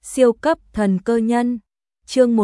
Siêu cấp thần cơ nhân, chương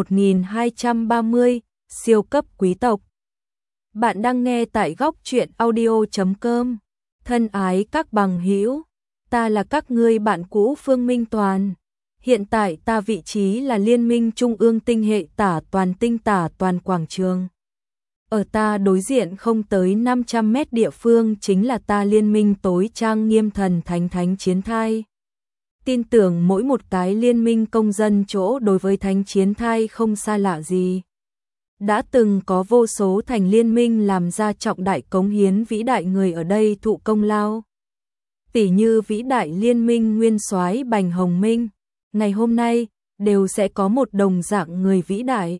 1230, siêu cấp quý tộc. Bạn đang nghe tại góc truyện audio.com. Thân ái các bằng hữu, ta là các ngươi bạn cũ Phương Minh Toàn. Hiện tại ta vị trí là Liên minh Trung ương tinh hệ tả toàn quảng trường. Ở ta đối diện không tới 500 mét địa phương chính là ta liên minh tối trang nghiêm thần thánh chiến thai. Tin tưởng mỗi một cái liên minh công dân chỗ đối với thánh chiến thai không xa lạ gì. Đã từng có vô số thành liên minh làm ra trọng đại cống hiến vĩ đại người ở đây thụ công lao. Tỷ như vĩ đại liên minh nguyên soái Bành Hồng Minh, ngày hôm nay đều sẽ có một đồng dạng người vĩ đại.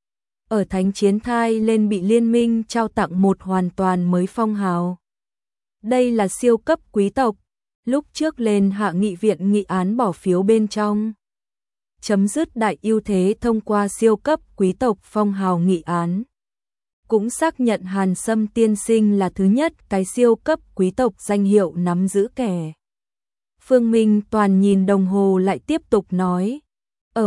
Ở thánh chiến thai lên bị liên minh trao tặng một hoàn toàn mới phong hào. Đây là siêu cấp quý tộc. Lúc trước lên hạ nghị viện nghị án bỏ phiếu bên trong. Chấm dứt đại ưu thế thông qua siêu cấp quý tộc phong hào nghị án. Cũng xác nhận Hàn Sâm tiên sinh là thứ nhất cái siêu cấp quý tộc danh hiệu nắm giữ kẻ. Phương Minh Toàn nhìn đồng hồ lại tiếp tục nói. Ở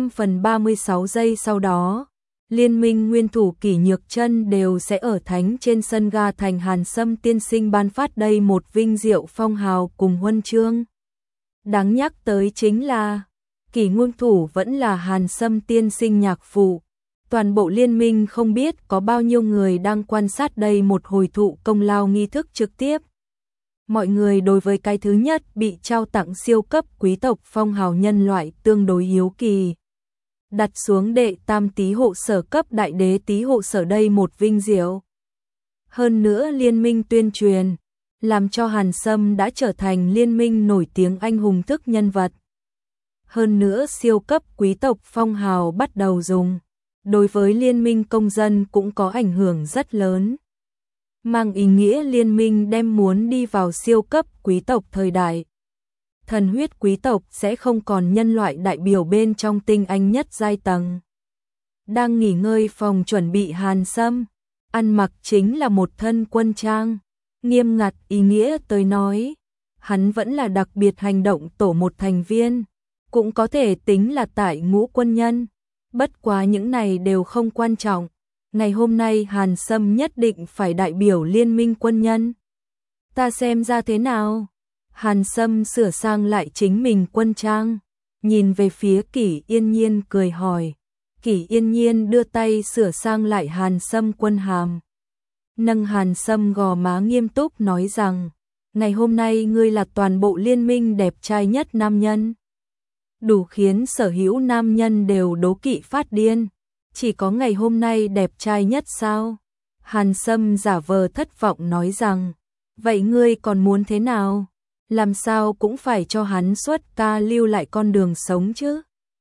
15/36 giây sau đó, liên minh nguyên thủ Kỷ Nhược Chân đều sẽ ở thánh trên sân ga thành Hàn Sâm tiên sinh ban phát đây một vinh diệu phong hào cùng huân chương. Đáng nhắc tới chính là, Kỷ nguyên thủ vẫn là Hàn Sâm tiên sinh nhạc phụ. Toàn bộ liên minh không biết có bao nhiêu người đang quan sát đây một hồi thụ công lao nghi thức trực tiếp. Mọi người đối với cái thứ nhất bị trao tặng siêu cấp quý tộc phong hào nhân loại tương đối hiếu kỳ. Đặt xuống đệ tam tý hộ sở cấp đại đế tý hộ sở đây một vinh diệu. Hơn nữa liên minh tuyên truyền, làm cho Hàn Sâm đã trở thành liên minh nổi tiếng anh hùng thức nhân vật. Hơn nữa siêu cấp quý tộc phong hào bắt đầu dùng, đối với liên minh công dân cũng có ảnh hưởng rất lớn. Mang ý nghĩa liên minh đem muốn đi vào siêu cấp quý tộc thời đại. Thần huyết quý tộc sẽ không còn nhân loại đại biểu bên trong tinh anh nhất giai tầng. Đang nghỉ ngơi phòng chuẩn bị Hàn Sâm, ăn mặc chính là một thân quân trang, nghiêm ngặt ý nghĩa tới nói. Hắn vẫn là đặc biệt hành động tổ một thành viên, cũng có thể tính là tại ngũ quân nhân. Bất quá những này đều không quan trọng. Ngày hôm nay Hàn Sâm nhất định phải đại biểu liên minh quân nhân. Ta xem ra thế nào? Hàn Sâm sửa sang lại chính mình quân trang, nhìn về phía Kỷ Yên Nhiên cười hỏi. Kỷ Yên Nhiên đưa tay sửa sang lại Hàn Sâm quân hàm. Nâng Hàn Sâm gò má nghiêm túc nói rằng, ngày hôm nay ngươi là toàn bộ liên minh đẹp trai nhất nam nhân. Đủ khiến sở hữu nam nhân đều đố kỵ phát điên. Chỉ có ngày hôm nay đẹp trai nhất sao? Hàn Sâm giả vờ thất vọng nói rằng, vậy ngươi còn muốn thế nào? Làm sao cũng phải cho hắn xuất ca lưu lại con đường sống chứ.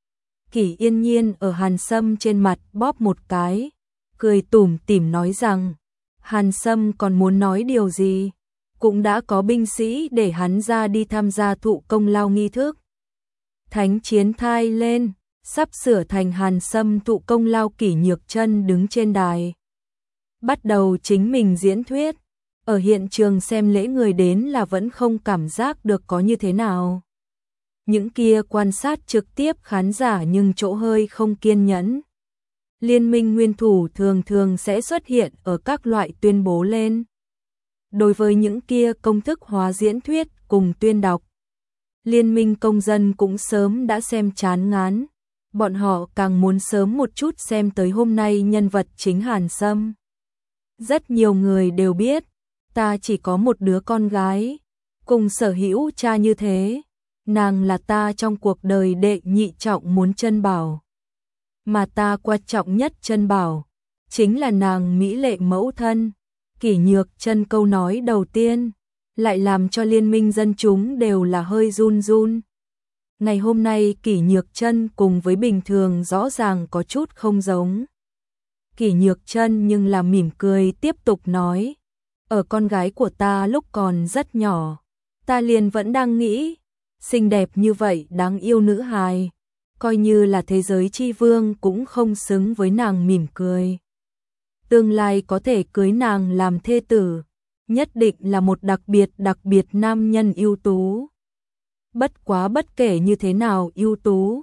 Kỷ Yên Nhiên ở Hàn Sâm trên mặt bóp một cái, cười tủm tỉm nói rằng, Hàn Sâm còn muốn nói điều gì? Cũng đã có binh sĩ để hắn ra đi tham gia thụ công lao nghi thức. Thánh chiến thai lên, sắp sửa thành Hàn Sâm thụ công lao. Kỷ Nhược Chân đứng trên đài, bắt đầu chính mình diễn thuyết. Ở hiện trường xem lễ người đến là vẫn không cảm giác được có như thế nào. Những kia quan sát trực tiếp khán giả nhưng chỗ hơi không kiên nhẫn. Liên minh nguyên thủ thường sẽ xuất hiện ở các loại tuyên bố lên. Đối với những kia công thức hóa diễn thuyết cùng tuyên đọc, liên minh công dân cũng sớm đã xem chán ngán. Bọn họ càng muốn sớm một chút xem tới hôm nay nhân vật chính Hàn Sâm. Rất nhiều người đều biết, ta chỉ có một đứa con gái, cùng sở hữu cha như thế. Nàng là ta trong cuộc đời đệ nhị trọng muốn chân bảo. Mà ta quan trọng nhất chân bảo, chính là nàng mỹ lệ mẫu thân. Kỷ Nhược Chân câu nói đầu tiên, lại làm cho liên minh dân chúng đều là hơi run run. Ngày hôm nay Kỷ Nhược Chân cùng với bình thường rõ ràng có chút không giống. Kỷ Nhược Chân nhưng là mỉm cười tiếp tục nói. Ở con gái của ta lúc còn rất nhỏ, ta liền vẫn đang nghĩ, xinh đẹp như vậy đáng yêu nữ hài, coi như là thế giới chi vương cũng không xứng với nàng. Mỉm cười. Tương lai có thể cưới nàng làm thê tử, nhất định là một đặc biệt nam nhân ưu tú. Bất quá bất kể như thế nào ưu tú,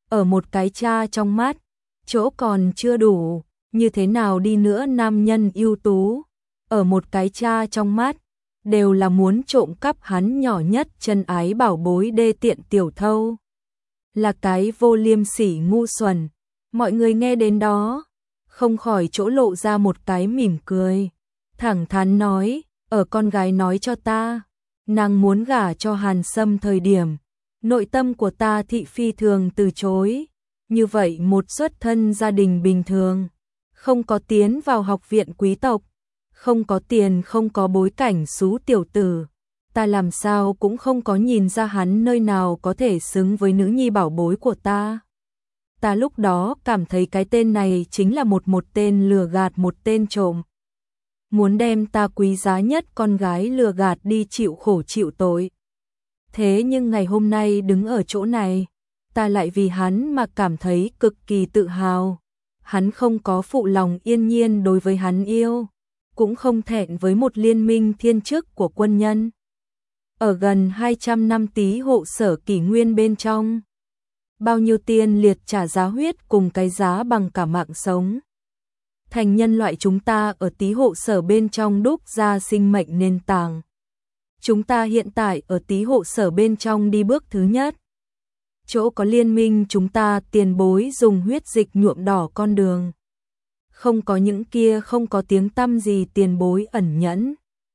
ở một cái cha trong mắt, chỗ còn chưa đủ, như thế nào đi nữa nam nhân ưu tú, ở một cái cha trong mắt, đều là muốn trộm cắp hắn nhỏ nhất chân ái bảo bối đê tiện tiểu thâu. Là cái vô liêm sỉ ngu xuẩn, mọi người nghe đến đó, không khỏi chỗ lộ ra một cái mỉm cười, thẳng thắn nói, ở con gái nói cho ta, nàng muốn gả cho Hàn Sâm thời điểm, nội tâm của ta thị phi thường từ chối, như vậy một xuất thân gia đình bình thường, không có tiến vào học viện quý tộc, không có tiền không có bối cảnh xú tiểu tử, ta làm sao cũng không có nhìn ra hắn nơi nào có thể xứng với nữ nhi bảo bối của ta. Ta lúc đó cảm thấy cái tên này chính là một tên lừa gạt, một tên trộm. Muốn đem ta quý giá nhất con gái lừa gạt đi chịu khổ chịu tội. Thế nhưng ngày hôm nay đứng ở chỗ này, ta lại vì hắn mà cảm thấy cực kỳ tự hào. Hắn không có phụ lòng yên nhiên đối với hắn yêu, cũng không thẹn với một liên minh thiên chức của quân nhân. Ở gần 200 năm Tý Hộ Sở kỷ nguyên bên trong, bao nhiêu tiền liệt trả giá huyết cùng cái giá bằng cả mạng sống. Thành nhân loại chúng ta ở Tý Hộ Sở bên trong đúc ra sinh mệnh nền tảng. Chúng ta hiện tại ở Tý Hộ Sở bên trong đi bước thứ nhất. Chỗ có liên minh chúng ta tiền bối dùng huyết dịch nhuộm đỏ con đường. Không có những kia không có tiếng tăm gì tiền bối ẩn nhẫn.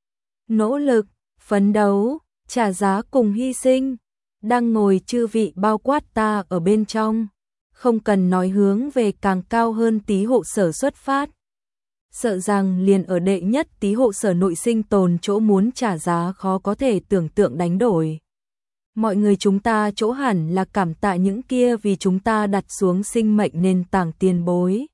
Nỗ lực, phấn đấu, trả giá cùng hy sinh. Đang ngồi chư vị bao quát ta ở bên trong. Không cần nói hướng về càng cao hơn Tý Hộ Sở xuất phát. Sợ rằng liền ở đệ nhất Tý Hộ Sở nội sinh tồn chỗ muốn trả giá khó có thể tưởng tượng đánh đổi. Mọi người chúng ta chỗ hẳn là cảm tạ những kia vì chúng ta đặt xuống sinh mệnh nền tảng tiền bối.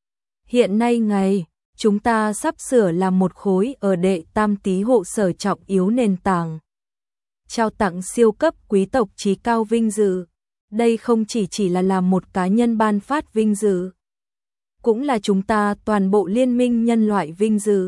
Hiện nay ngày, chúng ta sắp sửa làm một khối ở đệ tam Tý Hộ Sở trọng yếu nền tảng. Trao tặng siêu cấp quý tộc chí cao vinh dự. Đây không chỉ là làm một cá nhân ban phát vinh dự, cũng là chúng ta toàn bộ liên minh nhân loại vinh dự.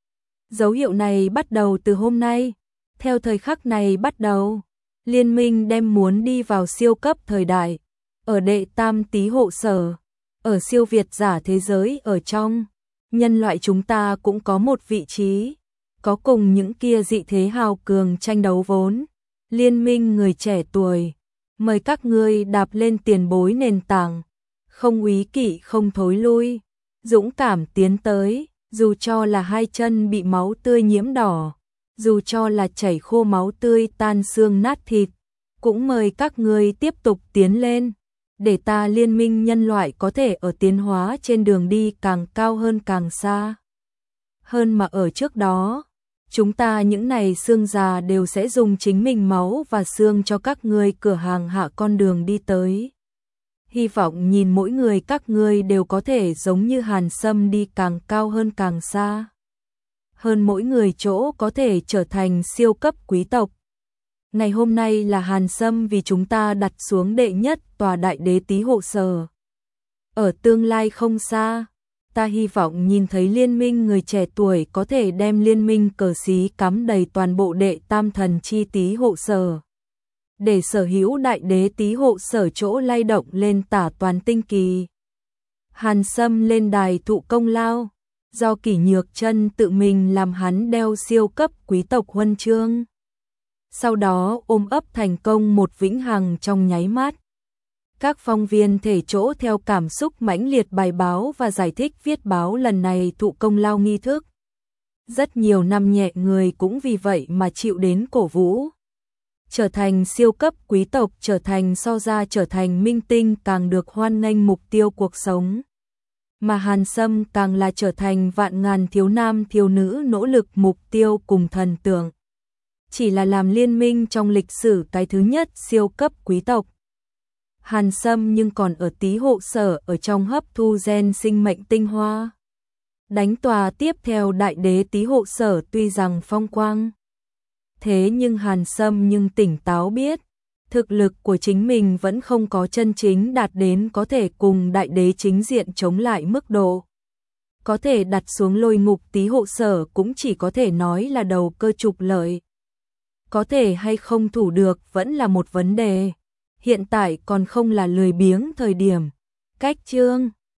Dấu hiệu này bắt đầu từ hôm nay, theo thời khắc này bắt đầu, liên minh đem muốn đi vào siêu cấp thời đại, ở đệ tam Tý Hộ Sở, ở siêu việt giả thế giới ở trong, nhân loại chúng ta cũng có một vị trí, có cùng những kia dị thế hào cường tranh đấu vốn. Liên minh người trẻ tuổi, mời các ngươi đạp lên tiền bối nền tảng, không úy kỵ không thối lui, dũng cảm tiến tới, dù cho là hai chân bị máu tươi nhiễm đỏ, dù cho là chảy khô máu tươi tan xương nát thịt, cũng mời các ngươi tiếp tục tiến lên, để ta liên minh nhân loại có thể ở tiến hóa trên đường đi càng cao hơn càng xa. Hơn mà ở trước đó, chúng ta những này xương già đều sẽ dùng chính mình máu và xương cho các ngươi cửa hàng hạ con đường đi tới. Hy vọng nhìn mỗi người các ngươi đều có thể giống như Hàn Sâm đi càng cao hơn càng xa. Hơn mỗi người chỗ có thể trở thành siêu cấp quý tộc. Ngày hôm nay là Hàn Sâm vì chúng ta đặt xuống đệ nhất tòa đại đế Tý Hộ Sở. Ở tương lai không xa, ta hy vọng nhìn thấy liên minh người trẻ tuổi có thể đem liên minh cờ xí cắm đầy toàn bộ đệ tam thần chi Tý Hộ Sở. Để sở hữu đại đế Tý Hộ Sở chỗ lay động lên tả toàn tinh kỳ. Hàn Sâm lên đài thụ công lao, do Kỷ Nhược Chân tự mình làm hắn đeo siêu cấp quý tộc huân chương. Sau đó ôm ấp thành công một vĩnh hằng trong nháy mắt. Các phóng viên thể chỗ theo cảm xúc mãnh liệt bài báo và giải thích viết báo lần này thụ công lao nghi thức. Rất nhiều năm nhẹ người cũng vì vậy mà chịu đến cổ vũ. Trở thành siêu cấp quý tộc, trở thành so ra trở thành minh tinh càng được hoan nghênh mục tiêu cuộc sống. Mà Hàn Sâm càng là trở thành vạn ngàn thiếu nam thiếu nữ nỗ lực mục tiêu cùng thần tượng. Chỉ là làm liên minh trong lịch sử cái thứ nhất siêu cấp quý tộc. Hàn Sâm nhưng còn ở Tý Hộ Sở ở trong hấp thu gen sinh mệnh tinh hoa. Đánh tòa tiếp theo đại đế Tý Hộ Sở tuy rằng phong quang. Thế nhưng Hàn Sâm nhưng tỉnh táo biết, thực lực của chính mình vẫn không có chân chính đạt đến có thể cùng đại đế chính diện chống lại mức độ. Có thể đặt xuống lôi ngục Tý Hộ Sở cũng chỉ có thể nói là đầu cơ trục lợi. Có thể hay không thủ được vẫn là một vấn đề. hiện tại còn không là lười biếng thời điểm. Cách chương